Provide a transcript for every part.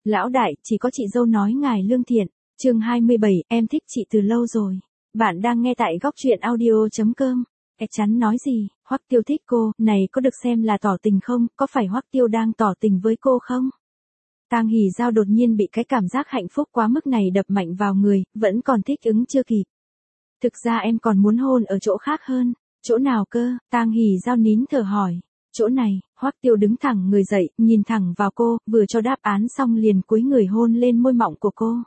Lão đại, chỉ có chị dâu nói ngài lương thiện. Chương 27, em thích chị từ lâu rồi. Bạn đang nghe tại góc truyện audio.com. Chắn nói gì, Hoắc Tiêu thích cô, này có được xem là tỏ tình không, có phải Hoắc Tiêu đang tỏ tình với cô không? Tang Hỉ Giao đột nhiên bị cái cảm giác hạnh phúc quá mức này đập mạnh vào người, vẫn còn thích ứng chưa kịp. Thực ra em còn muốn hôn ở chỗ khác hơn. Chỗ nào cơ? Tang Hỉ Giao nín thở hỏi. Chỗ này, Hoắc Tiêu đứng thẳng người dậy, nhìn thẳng vào cô, vừa cho đáp án xong liền cúi người hôn lên môi mọng của cô.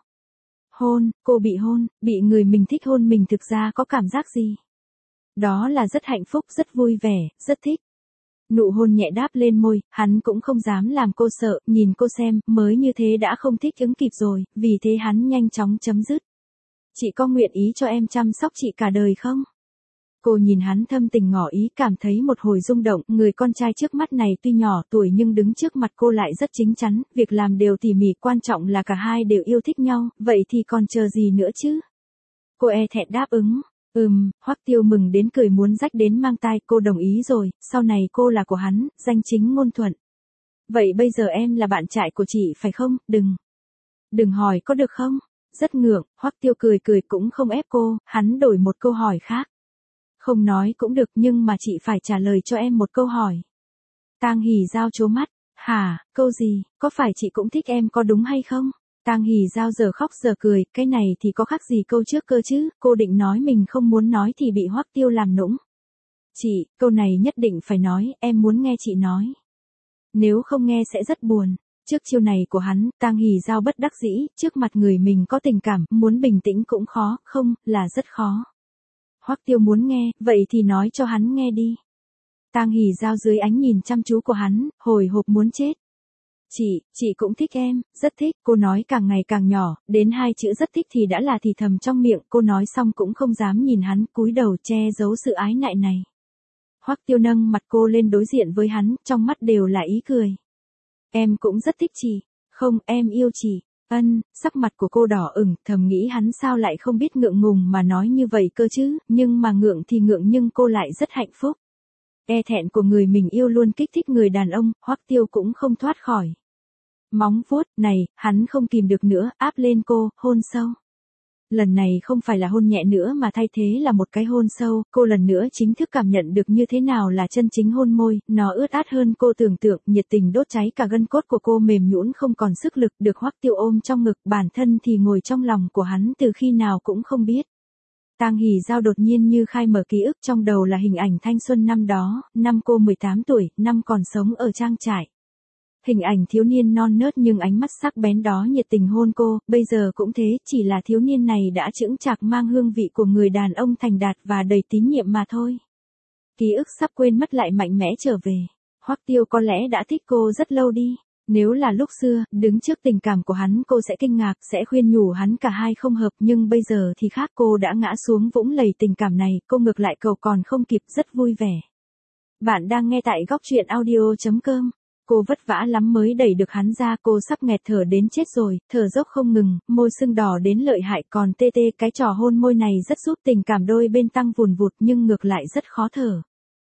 Cô bị hôn, bị người mình thích hôn mình thực ra có cảm giác gì? Đó là rất hạnh phúc, rất vui vẻ, rất thích. Nụ hôn nhẹ đáp lên môi, hắn cũng không dám làm cô sợ, nhìn cô xem, mới như thế đã không thích ứng kịp rồi, vì thế hắn nhanh chóng chấm dứt. Chị có nguyện ý cho em chăm sóc chị cả đời không? Cô nhìn hắn thâm tình ngỏ ý, cảm thấy một hồi rung động, người con trai trước mắt này tuy nhỏ tuổi nhưng đứng trước mặt cô lại rất chính chắn, việc làm đều tỉ mỉ, quan trọng là cả hai đều yêu thích nhau, vậy thì còn chờ gì nữa chứ? Cô e thẹn đáp ứng. Hoắc Tiêu mừng đến cười muốn rách đến mang tai, cô đồng ý rồi, sau này cô là của hắn, danh chính ngôn thuận. Vậy bây giờ em là bạn trai của chị phải không? Đừng hỏi có được không? Rất ngượng, Hoắc Tiêu cười cũng không ép cô, hắn đổi một câu hỏi khác. Không nói cũng được nhưng mà chị phải trả lời cho em một câu hỏi. Tang Hỉ Giao trố mắt, hả, câu gì, có phải chị cũng thích em có đúng hay không? Tang Hỉ Giao giờ khóc giờ cười, cái này thì có khác gì câu trước cơ chứ, cô định nói mình không muốn nói thì bị Hoắc Tiêu làm nũng. Chị, câu này nhất định phải nói, em muốn nghe chị nói. Nếu không nghe sẽ rất buồn. Trước chiêu này của hắn, Tang Hỉ Giao bất đắc dĩ, trước mặt người mình có tình cảm, muốn bình tĩnh cũng khó, không, là rất khó. Hoắc Tiêu muốn nghe, vậy thì nói cho hắn nghe đi. Tang Hỉ Giao dưới ánh nhìn chăm chú của hắn, hồi hộp muốn chết. Chị cũng thích em, rất thích, cô nói càng ngày càng nhỏ, đến hai chữ rất thích thì đã là thì thầm trong miệng, cô nói xong cũng không dám nhìn hắn, cúi đầu che giấu sự ái nại này. Hoắc Tiêu nâng mặt cô lên đối diện với hắn, trong mắt đều là ý cười. Em cũng rất thích chị, không, em yêu chị. Sắc mặt của cô đỏ ửng, thầm nghĩ hắn sao lại không biết ngượng ngùng mà nói như vậy cơ chứ, nhưng mà ngượng thì ngượng nhưng cô lại rất hạnh phúc. E thẹn của người mình yêu luôn kích thích người đàn ông, Hoắc Tiêu cũng không thoát khỏi. Móng vuốt, này, hắn không kìm được nữa, áp lên cô, hôn sâu. Lần này không phải là hôn nhẹ nữa mà thay thế là một cái hôn sâu, cô lần nữa chính thức cảm nhận được như thế nào là chân chính hôn môi, nó ướt át hơn cô tưởng tượng, nhiệt tình đốt cháy cả gân cốt của cô mềm nhũn không còn sức lực, được Hoắc Tiêu ôm trong ngực, bản thân thì ngồi trong lòng của hắn từ khi nào cũng không biết. Tang Hỉ Giao đột nhiên như khai mở ký ức trong đầu là hình ảnh thanh xuân năm đó, năm cô 18 tuổi, năm còn sống ở trang trại. Hình ảnh thiếu niên non nớt nhưng ánh mắt sắc bén đó nhiệt tình hôn cô, bây giờ cũng thế, chỉ là thiếu niên này đã chững chạc mang hương vị của người đàn ông thành đạt và đầy tín nhiệm mà thôi. Ký ức sắp quên mất lại mạnh mẽ trở về. Hoắc Tiêu có lẽ đã thích cô rất lâu đi. Nếu là lúc xưa, đứng trước tình cảm của hắn cô sẽ kinh ngạc, sẽ khuyên nhủ hắn cả hai không hợp, nhưng bây giờ thì khác, cô đã ngã xuống vũng lầy tình cảm này, cô ngược lại cầu còn không kịp, rất vui vẻ. Bạn đang nghe tại góc truyện audio.com. Cô vất vả lắm mới đẩy được hắn ra, cô sắp nghẹt thở đến chết rồi, thở dốc không ngừng, môi sưng đỏ đến lợi hại, còn tê tê, cái trò hôn môi này rất giúp tình cảm đôi bên tăng vùn vụt nhưng ngược lại rất khó thở.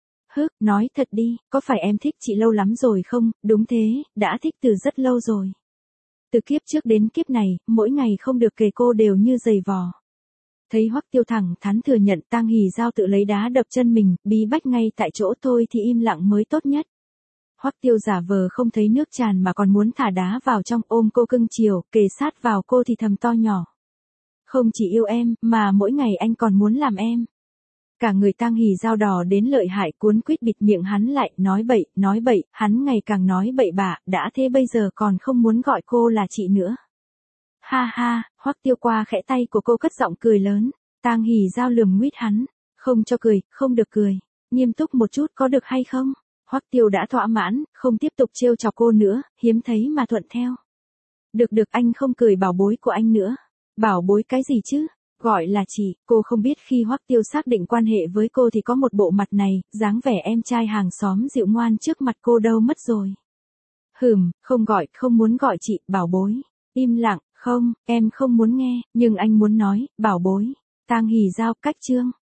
Nói thật đi, có phải em thích chị lâu lắm rồi không? Đúng thế, đã thích từ rất lâu rồi. Từ kiếp trước đến kiếp này, mỗi ngày không được kề cô đều như giày vò. Thấy Hoắc Tiêu thẳng thắn thừa nhận, Tang Hỉ Giao tự lấy đá đập chân mình, bí bách ngay tại chỗ, thôi thì im lặng mới tốt nhất. Hoắc Tiêu giả vờ không thấy nước tràn mà còn muốn thả đá vào trong, ôm cô cưng chiều, kề sát vào cô thì thầm to nhỏ. Không chỉ yêu em, mà mỗi ngày anh còn muốn làm em. Cả người Tang Hỉ Giao đỏ đến lợi hại, cuốn quýt bịt miệng hắn lại, nói bậy, hắn ngày càng nói bậy bạ, đã thế bây giờ còn không muốn gọi cô là chị nữa. Ha ha, Hoắc Tiêu qua khẽ tay của cô cất giọng cười lớn. Tang Hỉ Giao lườm nguýt hắn, không cho cười, không được cười, nghiêm túc một chút có được hay không? Hoắc Tiêu đã thỏa mãn, không tiếp tục trêu chọc cô nữa, hiếm thấy mà thuận theo. Được anh không cười bảo bối của anh nữa. Bảo bối cái gì chứ? Gọi là chị, cô không biết khi Hoắc Tiêu xác định quan hệ với cô thì có một bộ mặt này, dáng vẻ em trai hàng xóm dịu ngoan trước mặt cô đâu mất rồi. Không muốn gọi chị, bảo bối. Im lặng, không, em không muốn nghe, nhưng anh muốn nói, bảo bối. Tang Hỉ Giao cách chương.